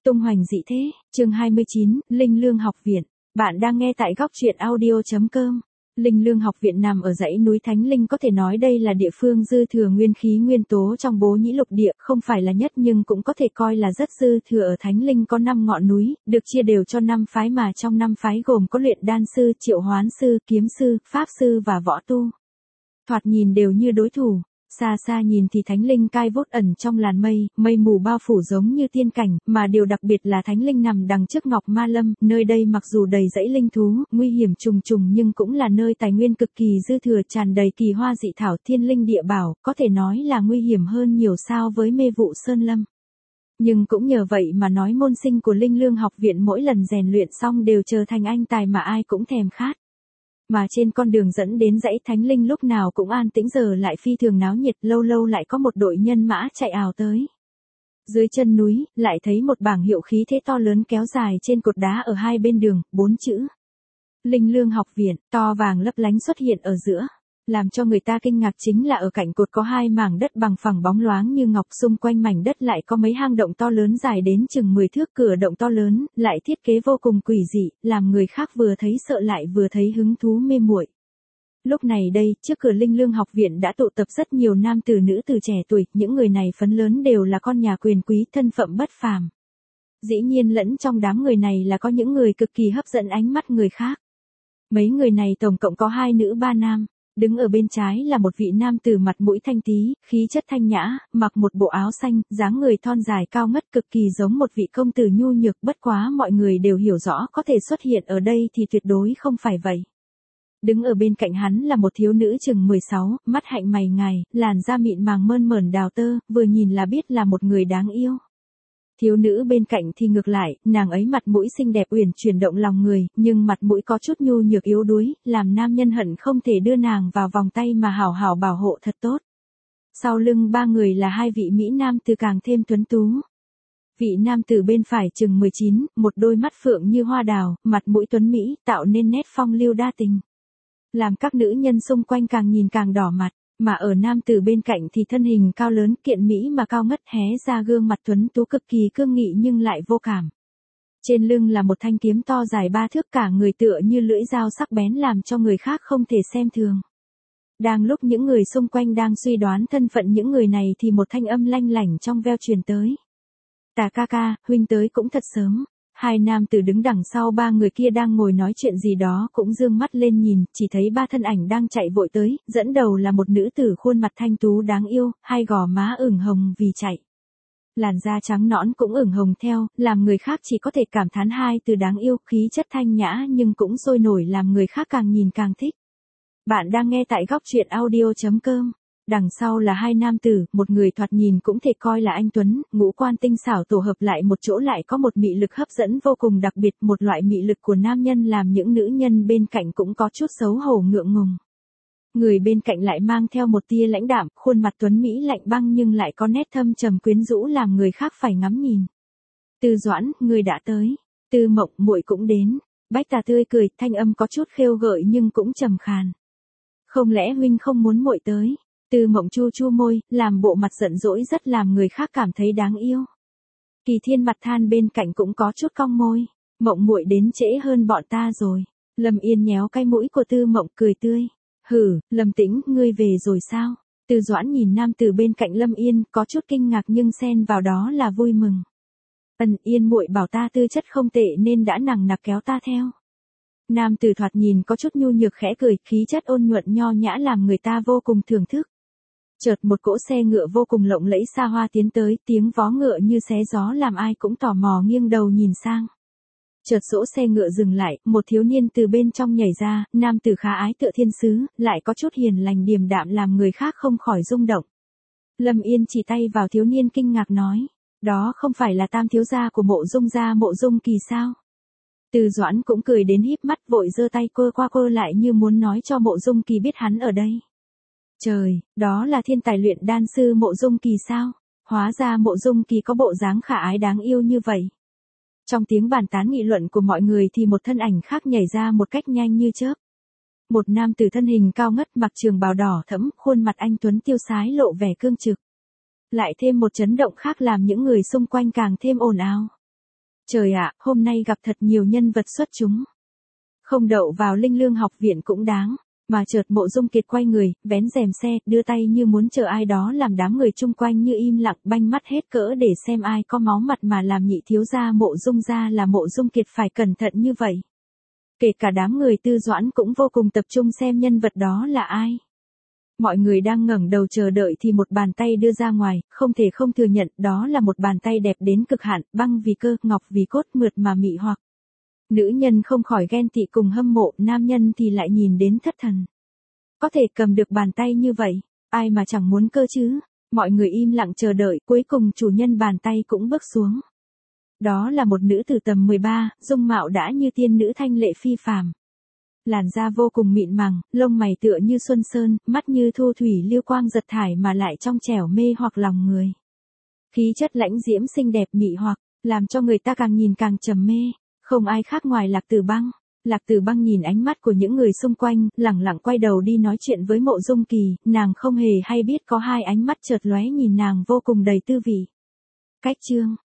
Tung hoành dị thế, chương 29, Linh Lương học viện. Bạn đang nghe tại góc truyện audio.com. Linh Lương học viện nằm ở dãy núi Thánh Linh, có thể nói đây là địa phương dư thừa nguyên khí nguyên tố trong Bố Nhĩ Lục địa, không phải là nhất nhưng cũng có thể coi là rất dư thừa. Ở Thánh Linh có 5 ngọn núi, được chia đều cho 5 phái, mà trong 5 phái gồm có luyện đan sư, triệu hoán sư, kiếm sư, pháp sư và võ tu. Thoạt nhìn đều như đối thủ. Xa xa nhìn thì Thánh Linh cai vút ẩn trong làn mây, mây mù bao phủ giống như tiên cảnh, mà điều đặc biệt là Thánh Linh nằm đằng trước Ngọc Ma Lâm, nơi đây mặc dù đầy dãy linh thú, nguy hiểm trùng trùng nhưng cũng là nơi tài nguyên cực kỳ dư thừa, tràn đầy kỳ hoa dị thảo, thiên linh địa bảo, có thể nói là nguy hiểm hơn nhiều so với Mê Vụ Sơn Lâm. Nhưng cũng nhờ vậy mà nói môn sinh của Linh Lương học viện mỗi lần rèn luyện xong đều trở thành anh tài mà ai cũng thèm khát. Mà trên con đường dẫn đến dãy Thánh Linh lúc nào cũng an tĩnh, giờ lại phi thường náo nhiệt, lâu lâu lại có một đội nhân mã chạy ào tới. Dưới chân núi, lại thấy một bảng hiệu khí thế to lớn kéo dài trên cột đá ở hai bên đường, 4 chữ Linh Lương học viện, to vàng lấp lánh xuất hiện ở giữa. Làm cho người ta kinh ngạc chính là ở cạnh cột có 2 mảng đất bằng phẳng bóng loáng như ngọc, xung quanh mảnh đất lại có mấy hang động to lớn dài đến chừng 10 thước, cửa động to lớn, lại thiết kế vô cùng quỷ dị, làm người khác vừa thấy sợ lại vừa thấy hứng thú mê muội. Lúc này đây, trước cửa Linh Lương học viện đã tụ tập rất nhiều nam tử nữ từ trẻ tuổi, những người này phần lớn đều là con nhà quyền quý, thân phận bất phàm. Dĩ nhiên lẫn trong đám người này là có những người cực kỳ hấp dẫn ánh mắt người khác. Mấy người này tổng cộng có 2 nữ 3 nam. Đứng ở bên trái là một vị nam tử mặt mũi thanh tí, khí chất thanh nhã, mặc một bộ áo xanh, dáng người thon dài cao ngất, cực kỳ giống một vị công tử nhu nhược, bất quá mọi người đều hiểu rõ có thể xuất hiện ở đây thì tuyệt đối không phải vậy. Đứng ở bên cạnh hắn là một thiếu nữ chừng 16, mắt hạnh mày ngài, làn da mịn màng mơn mởn đào tơ, vừa nhìn là biết là một người đáng yêu. Thiếu nữ bên cạnh thì ngược lại, nàng ấy mặt mũi xinh đẹp uyển chuyển động lòng người, nhưng mặt mũi có chút nhu nhược yếu đuối, làm nam nhân hận không thể đưa nàng vào vòng tay mà hảo hảo bảo hộ thật tốt. Sau lưng 3 người là 2 vị mỹ nam tử càng thêm tuấn tú. Vị nam tử bên phải chừng 19, một đôi mắt phượng như hoa đào, mặt mũi tuấn mỹ, tạo nên nét phong lưu đa tình. Làm các nữ nhân xung quanh càng nhìn càng đỏ mặt. Mà ở nam tử bên cạnh thì thân hình cao lớn kiện mỹ mà cao ngất, hé ra gương mặt tuấn tú cực kỳ cương nghị nhưng lại vô cảm. Trên lưng là một thanh kiếm to dài 3 thước, cả người tựa như lưỡi dao sắc bén làm cho người khác không thể xem thường. Đang lúc những người xung quanh đang suy đoán thân phận những người này thì một thanh âm lanh lảnh trong veo truyền tới. Tà ca ca, huynh tới cũng thật sớm. 2 nam tử đứng đằng sau 3 người kia đang ngồi nói chuyện gì đó cũng dương mắt lên nhìn, chỉ thấy 3 thân ảnh đang chạy vội tới, dẫn đầu là một nữ tử khuôn mặt thanh tú đáng yêu, 2 gò má ửng hồng vì chạy. Làn da trắng nõn cũng ửng hồng theo, làm người khác chỉ có thể cảm thán 2 từ đáng yêu, khí chất thanh nhã nhưng cũng sôi nổi làm người khác càng nhìn càng thích. Bạn đang nghe tại góc truyện audio.com. Đằng sau là 2 nam tử, một người thoạt nhìn cũng thể coi là anh tuấn, ngũ quan tinh xảo tổ hợp lại một chỗ lại có một mị lực hấp dẫn vô cùng đặc biệt, một loại mị lực của nam nhân làm những nữ nhân bên cạnh cũng có chút xấu hổ ngượng ngùng. Người bên cạnh lại mang theo một tia lãnh đạm, khuôn mặt tuấn mỹ lạnh băng nhưng lại có nét thâm trầm quyến rũ làm người khác phải ngắm nhìn. Tư Doãn, người đã tới. Tư Mộng, muội cũng đến. Bách Tà tươi cười, thanh âm có chút khêu gợi nhưng cũng trầm khàn. Không lẽ huynh không muốn muội tới? Tư Mộng chu chu môi, làm bộ mặt giận dỗi rất làm người khác cảm thấy đáng yêu. Kỳ Thiên mặt than bên cạnh cũng có chút cong môi. Mộng muội đến trễ hơn bọn ta rồi. Lâm Yên nhéo cái mũi của Tư Mộng cười tươi. Hử, Lâm Tĩnh, ngươi về rồi sao? Tư Doãn nhìn nam tử bên cạnh Lâm Yên, có chút kinh ngạc nhưng xen vào đó là vui mừng. Yên muội bảo ta tư chất không tệ nên đã nằng nặc kéo ta theo. Nam tử thoạt nhìn có chút nhu nhược khẽ cười, khí chất ôn nhuận nho nhã làm người ta vô cùng thưởng thức. Chợt một cỗ xe ngựa vô cùng lộng lẫy xa hoa tiến tới, tiếng vó ngựa như xé gió làm ai cũng tò mò nghiêng đầu nhìn sang. Chợt sỗ xe ngựa dừng lại, một thiếu niên từ bên trong nhảy ra, nam tử khá ái tựa thiên sứ, lại có chút hiền lành điềm đạm làm người khác không khỏi rung động. Lâm Yên chỉ tay vào thiếu niên kinh ngạc nói, đó không phải là tam thiếu gia của Mộ Dung gia Mộ Dung Kỳ sao? Từ Doãn cũng cười đến híp mắt vội giơ tay quơ qua quơ lại như muốn nói cho Mộ Dung Kỳ biết hắn ở đây. Trời, đó là thiên tài luyện đan sư Mộ Dung Kỳ sao? Hóa ra Mộ Dung Kỳ có bộ dáng khả ái đáng yêu như vậy. Trong tiếng bàn tán nghị luận của mọi người thì một thân ảnh khác nhảy ra một cách nhanh như chớp. Một nam tử thân hình cao ngất mặc trường bào đỏ thẫm, khuôn mặt anh tuấn tiêu sái lộ vẻ cương trực. Lại thêm một chấn động khác làm những người xung quanh càng thêm ồn ào. Trời ạ, hôm nay gặp thật nhiều nhân vật xuất chúng. Không đậu vào Linh Lương học viện cũng đáng. Mà chợt Mộ Dung Kiệt quay người, vén rèm xe, đưa tay như muốn chờ ai đó làm đám người chung quanh như im lặng banh mắt hết cỡ để xem ai có máu mặt mà làm nhị thiếu gia Mộ Dung gia là Mộ Dung Kiệt phải cẩn thận như vậy. Kể cả đám người Tư Doãn cũng vô cùng tập trung xem nhân vật đó là ai. Mọi người đang ngẩng đầu chờ đợi thì một bàn tay đưa ra ngoài, không thể không thừa nhận đó là một bàn tay đẹp đến cực hạn, băng vì cơ, ngọc vì cốt, mượt mà mị hoặc. Nữ nhân không khỏi ghen tị cùng hâm mộ, nam nhân thì lại nhìn đến thất thần. Có thể cầm được bàn tay như vậy, ai mà chẳng muốn cơ chứ. Mọi người im lặng chờ đợi, cuối cùng chủ nhân bàn tay cũng bước xuống. Đó là một nữ tử tầm 13, dung mạo đã như tiên nữ thanh lệ phi phàm. Làn da vô cùng mịn màng, lông mày tựa như xuân sơn, mắt như thu thủy lưu quang giật thải mà lại trong trẻo mê hoặc lòng người. Khí chất lãnh diễm xinh đẹp mị hoặc, làm cho người ta càng nhìn càng trầm mê. Không ai khác ngoài Lạc Tử Băng. Lạc Tử Băng nhìn ánh mắt của những người xung quanh, lẳng lặng quay đầu đi nói chuyện với Mộ Dung Kỳ, nàng không hề hay biết có hai ánh mắt chợt lóe nhìn nàng vô cùng đầy tư vị. Cách chương